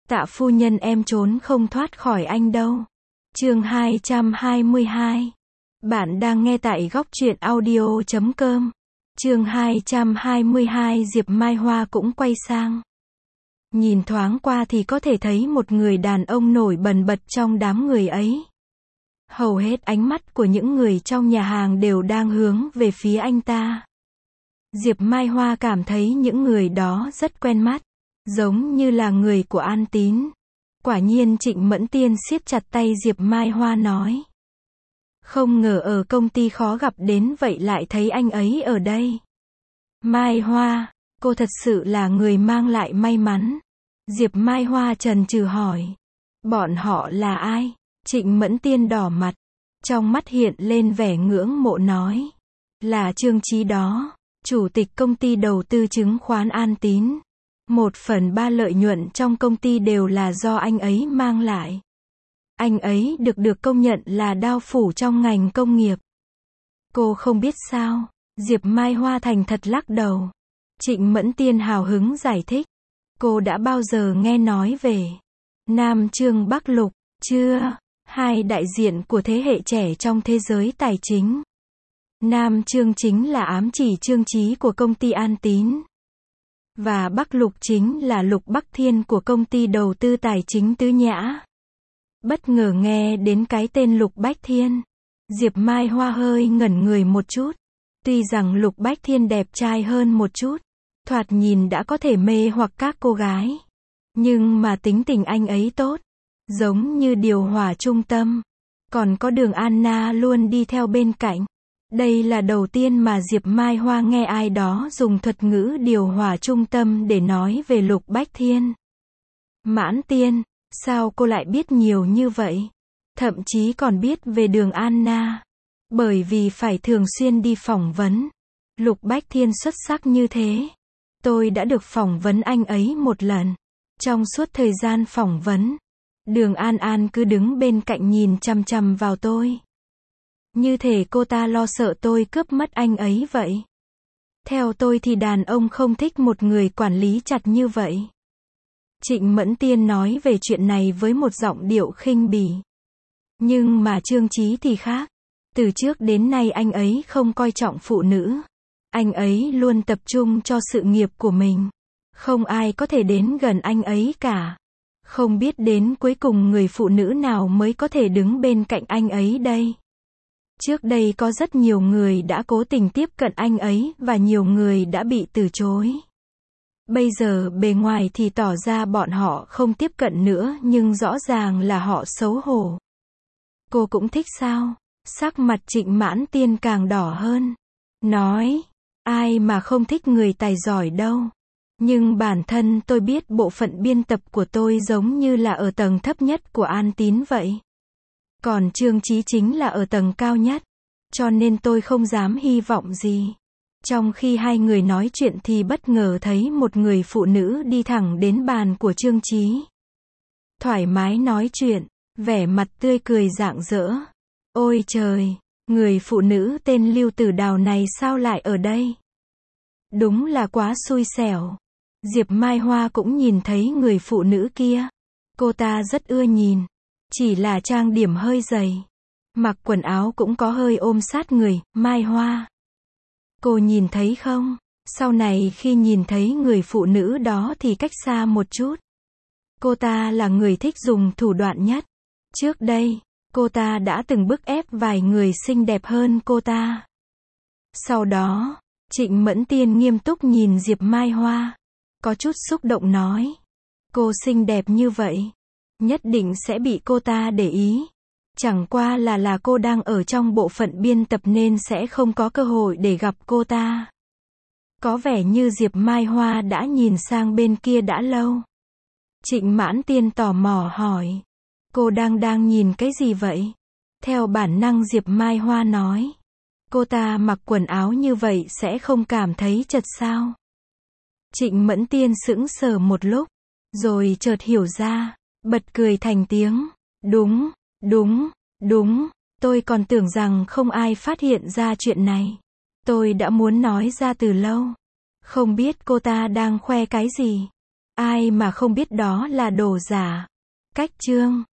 Tạ phu nhân em trốn không thoát khỏi anh đâu. Chương 222. Bạn đang nghe tại góc truyện audio.com. Chương 222 Diệp Mai Hoa cũng quay sang. Nhìn thoáng qua thì có thể thấy một người đàn ông nổi bần bật trong đám người ấy. Hầu hết ánh mắt của những người trong nhà hàng đều đang hướng về phía anh ta. Diệp Mai Hoa cảm thấy những người đó rất quen mắt, giống như là người của An Tín. Quả nhiên Trịnh Mẫn Tiên siết chặt tay Diệp Mai Hoa nói. Không ngờ ở công ty khó gặp đến vậy lại thấy anh ấy ở đây. Mai Hoa, cô thật sự là người mang lại may mắn. Diệp Mai Hoa chần chừ hỏi. Bọn họ là ai? Trịnh Mẫn Tiên đỏ mặt, trong mắt hiện lên vẻ ngưỡng mộ nói. Là Trương Chí đó, chủ tịch công ty đầu tư chứng khoán An Tín. 1/3 lợi nhuận trong công ty đều là do anh ấy mang lại. Anh ấy được công nhận là đao phủ trong ngành công nghiệp. Cô không biết sao? Diệp Mai Hoa thành thật lắc đầu. Trịnh Mẫn Tiên hào hứng giải thích. Cô đã bao giờ nghe nói về Nam Trương Bắc Lục, chưa? Hai đại diện của thế hệ trẻ trong thế giới tài chính. Nam Trương chính là ám chỉ Trương Chí của công ty An Tín. Và Bắc Lục chính là Lục Bắc Thiên của công ty đầu tư tài chính Tứ Nhã. Bất ngờ nghe đến cái tên Lục Bách Thiên, Diệp Mai Hoa hơi ngẩn người một chút. Tuy rằng Lục Bách Thiên đẹp trai hơn một chút, thoạt nhìn đã có thể mê hoặc các cô gái. Nhưng mà tính tình anh ấy tốt, giống như điều hòa trung tâm. Còn có Đường Anna luôn đi theo bên cạnh. Đây là đầu tiên mà Diệp Mai Hoa nghe ai đó dùng thuật ngữ điều hòa trung tâm để nói về Lục Bách Thiên. Mãn Tiên, sao cô lại biết nhiều như vậy? Thậm chí còn biết về Đường Anna. Bởi vì phải thường xuyên đi phỏng vấn. Lục Bách Thiên xuất sắc như thế. Tôi đã được phỏng vấn anh ấy một lần. Trong suốt thời gian phỏng vấn, Đường An An cứ đứng bên cạnh nhìn chằm chằm vào tôi. Như thể cô ta lo sợ tôi cướp mất anh ấy vậy. Theo tôi thì đàn ông không thích một người quản lý chặt như vậy. Trịnh Mẫn Tiên nói về chuyện này với một giọng điệu khinh bỉ. Nhưng mà Trương Chí thì khác. Từ trước đến nay anh ấy không coi trọng phụ nữ. Anh ấy luôn tập trung cho sự nghiệp của mình. Không ai có thể đến gần anh ấy cả. Không biết đến cuối cùng người phụ nữ nào mới có thể đứng bên cạnh anh ấy đây. Trước đây có rất nhiều người đã cố tình tiếp cận anh ấy và nhiều người đã bị từ chối. Bây giờ bề ngoài thì tỏ ra bọn họ không tiếp cận nữa nhưng rõ ràng là họ xấu hổ. Cô cũng thích sao? Sắc mặt Trịnh Mãn Tiên càng đỏ hơn. Nói, ai mà không thích người tài giỏi đâu. Nhưng bản thân tôi biết bộ phận biên tập của tôi giống như là ở tầng thấp nhất của An Tín vậy. Còn Trương Chí chính là ở tầng cao nhất. Cho nên tôi không dám hy vọng gì. Trong khi hai người nói chuyện thì bất ngờ thấy một người phụ nữ đi thẳng đến bàn của Trương Chí. Thoải mái nói chuyện, vẻ mặt tươi cười rạng rỡ. Ôi trời, người phụ nữ tên Lưu Tử Đào này sao lại ở đây? Đúng là quá xui xẻo. Diệp Mai Hoa cũng nhìn thấy người phụ nữ kia. Cô ta rất ưa nhìn. Chỉ là trang điểm hơi dày. Mặc quần áo cũng có hơi ôm sát người. Mai Hoa, cô nhìn thấy không? Sau này khi nhìn thấy người phụ nữ đó thì cách xa một chút. Cô ta là người thích dùng thủ đoạn nhất. Trước đây, cô ta đã từng bức ép vài người xinh đẹp hơn cô ta. Sau đó, Trịnh Mẫn Tiên nghiêm túc nhìn Diệp Mai Hoa. Có chút xúc động nói. Cô xinh đẹp như vậy. Nhất định sẽ bị cô ta để ý. Chẳng qua là cô đang ở trong bộ phận biên tập nên sẽ không có cơ hội để gặp cô ta. Có vẻ như Diệp Mai Hoa đã nhìn sang bên kia đã lâu. Trịnh Mãn Tiên tò mò hỏi. Cô đang nhìn cái gì vậy? Theo bản năng Diệp Mai Hoa nói. Cô ta mặc quần áo như vậy sẽ không cảm thấy chật sao? Trịnh Mẫn Tiên sững sờ một lúc. Rồi chợt hiểu ra. Bật cười thành tiếng. Đúng, tôi còn tưởng rằng không ai phát hiện ra chuyện này. Tôi đã muốn nói ra từ lâu. Không biết cô ta đang khoe cái gì. Ai mà không biết đó là đồ giả. Cách chương